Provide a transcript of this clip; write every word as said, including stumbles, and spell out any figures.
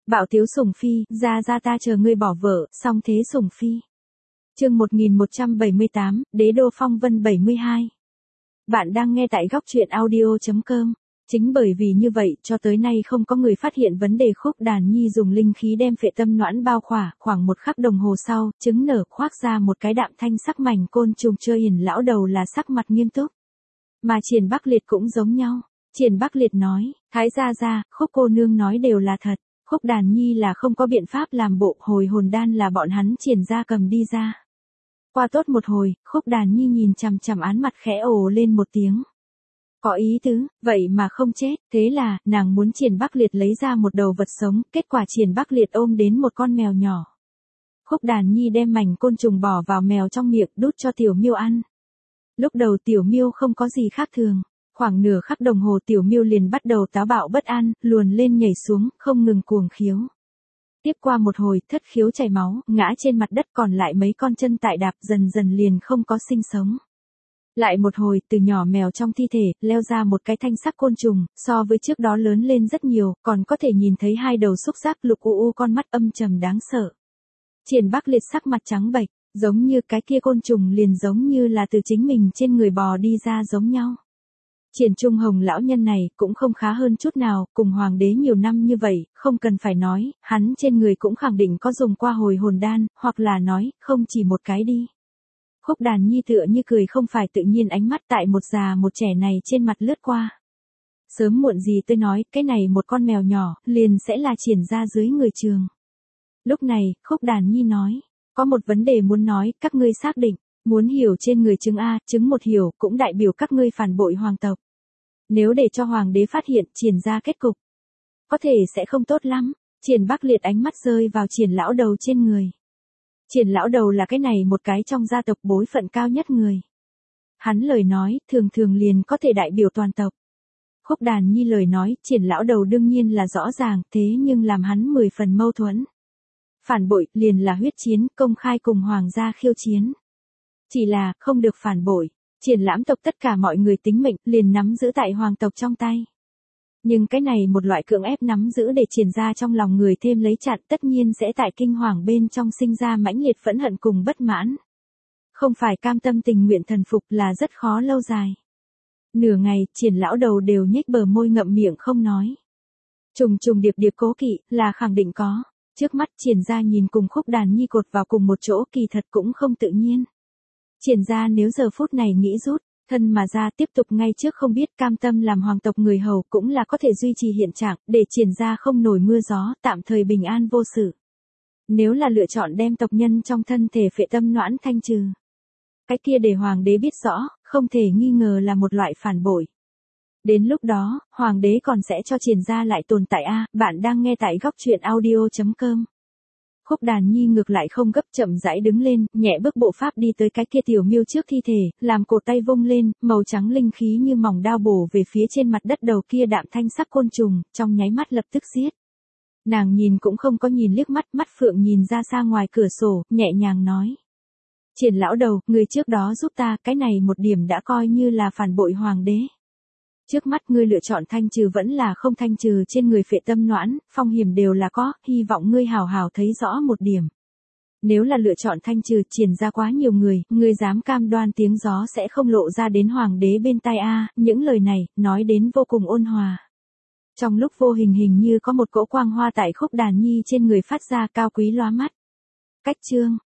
Bạo tiếu sủng phi, ra ra ta chờ ngươi bỏ vợ, song thế sủng phi. Chương một nghìn một trăm bảy mươi tám, Đế đô phong vân bảy mươi hai. Bạn đang nghe tại góc truyện audio chấm com. Chính bởi vì như vậy, cho tới nay không có người phát hiện vấn đề Khúc Đàn Nhi dùng linh khí đem phệ tâm noãn bao khỏa, khoảng một khắc đồng hồ sau, trứng nở khoác ra một cái đạm thanh sắc mảnh côn trùng chơi hiền lão đầu là sắc mặt nghiêm túc. Mà Triển Bắc Liệt cũng giống nhau. Triển Bắc Liệt nói, Thái gia gia, Khúc cô nương nói đều là thật. Khúc Đàn Nhi là không có biện pháp làm bộ, hồi hồn đan là bọn hắn Triển gia cầm đi ra. Qua tốt một hồi, Khúc Đàn Nhi nhìn chằm chằm án mặt khẽ ồ lên một tiếng. Có ý tứ, vậy mà không chết, thế là, nàng muốn Triển Bắc Liệt lấy ra một đầu vật sống, kết quả Triển Bắc Liệt ôm đến một con mèo nhỏ. Khúc Đàn Nhi đem mảnh côn trùng bỏ vào mèo trong miệng đút cho Tiểu Miêu ăn. Lúc đầu Tiểu Miêu không có gì khác thường, khoảng nửa khắc đồng hồ Tiểu Miêu liền bắt đầu táo bạo bất an, luồn lên nhảy xuống, không ngừng cuồng khiếu. Tiếp qua một hồi, thất khiếu chảy máu, ngã trên mặt đất còn lại mấy con chân tại đạp dần dần liền không có sinh sống. Lại một hồi, từ nhỏ mèo trong thi thể, leo ra một cái thanh sắc côn trùng, so với trước đó lớn lên rất nhiều, còn có thể nhìn thấy hai đầu xúc giác lục u u con mắt âm trầm đáng sợ. Triển Bắc Liệt sắc mặt trắng bệch, giống như cái kia côn trùng liền giống như là từ chính mình trên người bò đi ra giống nhau. Triển Trung Hồng lão nhân này cũng không khá hơn chút nào, cùng hoàng đế nhiều năm như vậy, không cần phải nói, hắn trên người cũng khẳng định có dùng qua hồi hồn đan, hoặc là nói, không chỉ một cái đi. Khúc Đàn Nhi tựa như cười không phải tự nhiên ánh mắt tại một già một trẻ này trên mặt lướt qua. Sớm muộn gì tôi nói, cái này một con mèo nhỏ, liền sẽ là Triển ra dưới người trường. Lúc này, Khúc Đàn Nhi nói, có một vấn đề muốn nói, các ngươi xác định, muốn hiểu trên người chứng A, chứng một hiểu, cũng đại biểu các ngươi phản bội hoàng tộc. Nếu để cho hoàng đế phát hiện, Triển ra kết cục, có thể sẽ không tốt lắm. Triển Bắc Liệt ánh mắt rơi vào Triển lão đầu trên người. Triển lão đầu là cái này một cái trong gia tộc bối phận cao nhất người. Hắn lời nói, thường thường liền có thể đại biểu toàn tộc. Khúc Đàn Nhi lời nói, Triển lão đầu đương nhiên là rõ ràng, thế nhưng làm hắn mười phần mâu thuẫn. Phản bội, liền là huyết chiến, công khai cùng hoàng gia khiêu chiến. Chỉ là, không được phản bội, Triển lãm tộc tất cả mọi người tính mệnh, liền nắm giữ tại hoàng tộc trong tay. Nhưng cái này một loại cưỡng ép nắm giữ để Triển ra trong lòng người thêm lấy chặn, tất nhiên sẽ tại kinh hoàng bên trong sinh ra mãnh liệt phẫn hận cùng bất mãn. Không phải cam tâm tình nguyện thần phục là rất khó lâu dài. Nửa ngày, Triển lão đầu đều nhếch bờ môi ngậm miệng không nói. Trùng trùng điệp điệp cố kỵ, là khẳng định có. Trước mắt Triển ra nhìn cùng Khúc Đàn Nhi cột vào cùng một chỗ kỳ thật cũng không tự nhiên. Triển ra nếu giờ phút này nghĩ rút, thân mà ra tiếp tục ngay trước không biết cam tâm làm hoàng tộc người hầu cũng là có thể duy trì hiện trạng, để Triển ra không nổi mưa gió, tạm thời bình an vô sự. Nếu là lựa chọn đem tộc nhân trong thân thể phệ tâm noãn thanh trừ, cái kia để hoàng đế biết rõ, không thể nghi ngờ là một loại phản bội. Đến lúc đó, hoàng đế còn sẽ cho Triển ra lại tồn tại a. Bạn đang nghe tại góc truyện audio chấm com. Khúc Đàn Nhi ngược lại không gấp, chậm rãi đứng lên, nhẹ bước bộ pháp đi tới cái kia Tiểu Miêu trước thi thể, làm cổ tay vung lên, màu trắng linh khí như mỏng đao bổ về phía trên mặt đất đầu kia đạm thanh sắc côn trùng, trong nháy mắt lập tức giết. Nàng nhìn cũng không có nhìn liếc mắt, mắt phượng nhìn ra xa ngoài cửa sổ, nhẹ nhàng nói. Triển lão đầu, người trước đó giúp ta, cái này một điểm đã coi như là phản bội hoàng đế. Trước mắt ngươi lựa chọn thanh trừ vẫn là không thanh trừ trên người phệ tâm noãn, phong hiểm đều là có, hy vọng ngươi hào hào thấy rõ một điểm. Nếu là lựa chọn thanh trừ, Triển ra quá nhiều người, ngươi dám cam đoan tiếng gió sẽ không lộ ra đến hoàng đế bên tai a. Những lời này, nói đến vô cùng ôn hòa. Trong lúc vô hình hình như có một cỗ quang hoa tại Khúc Đàn Nhi trên người phát ra cao quý lóa mắt. Cách chương,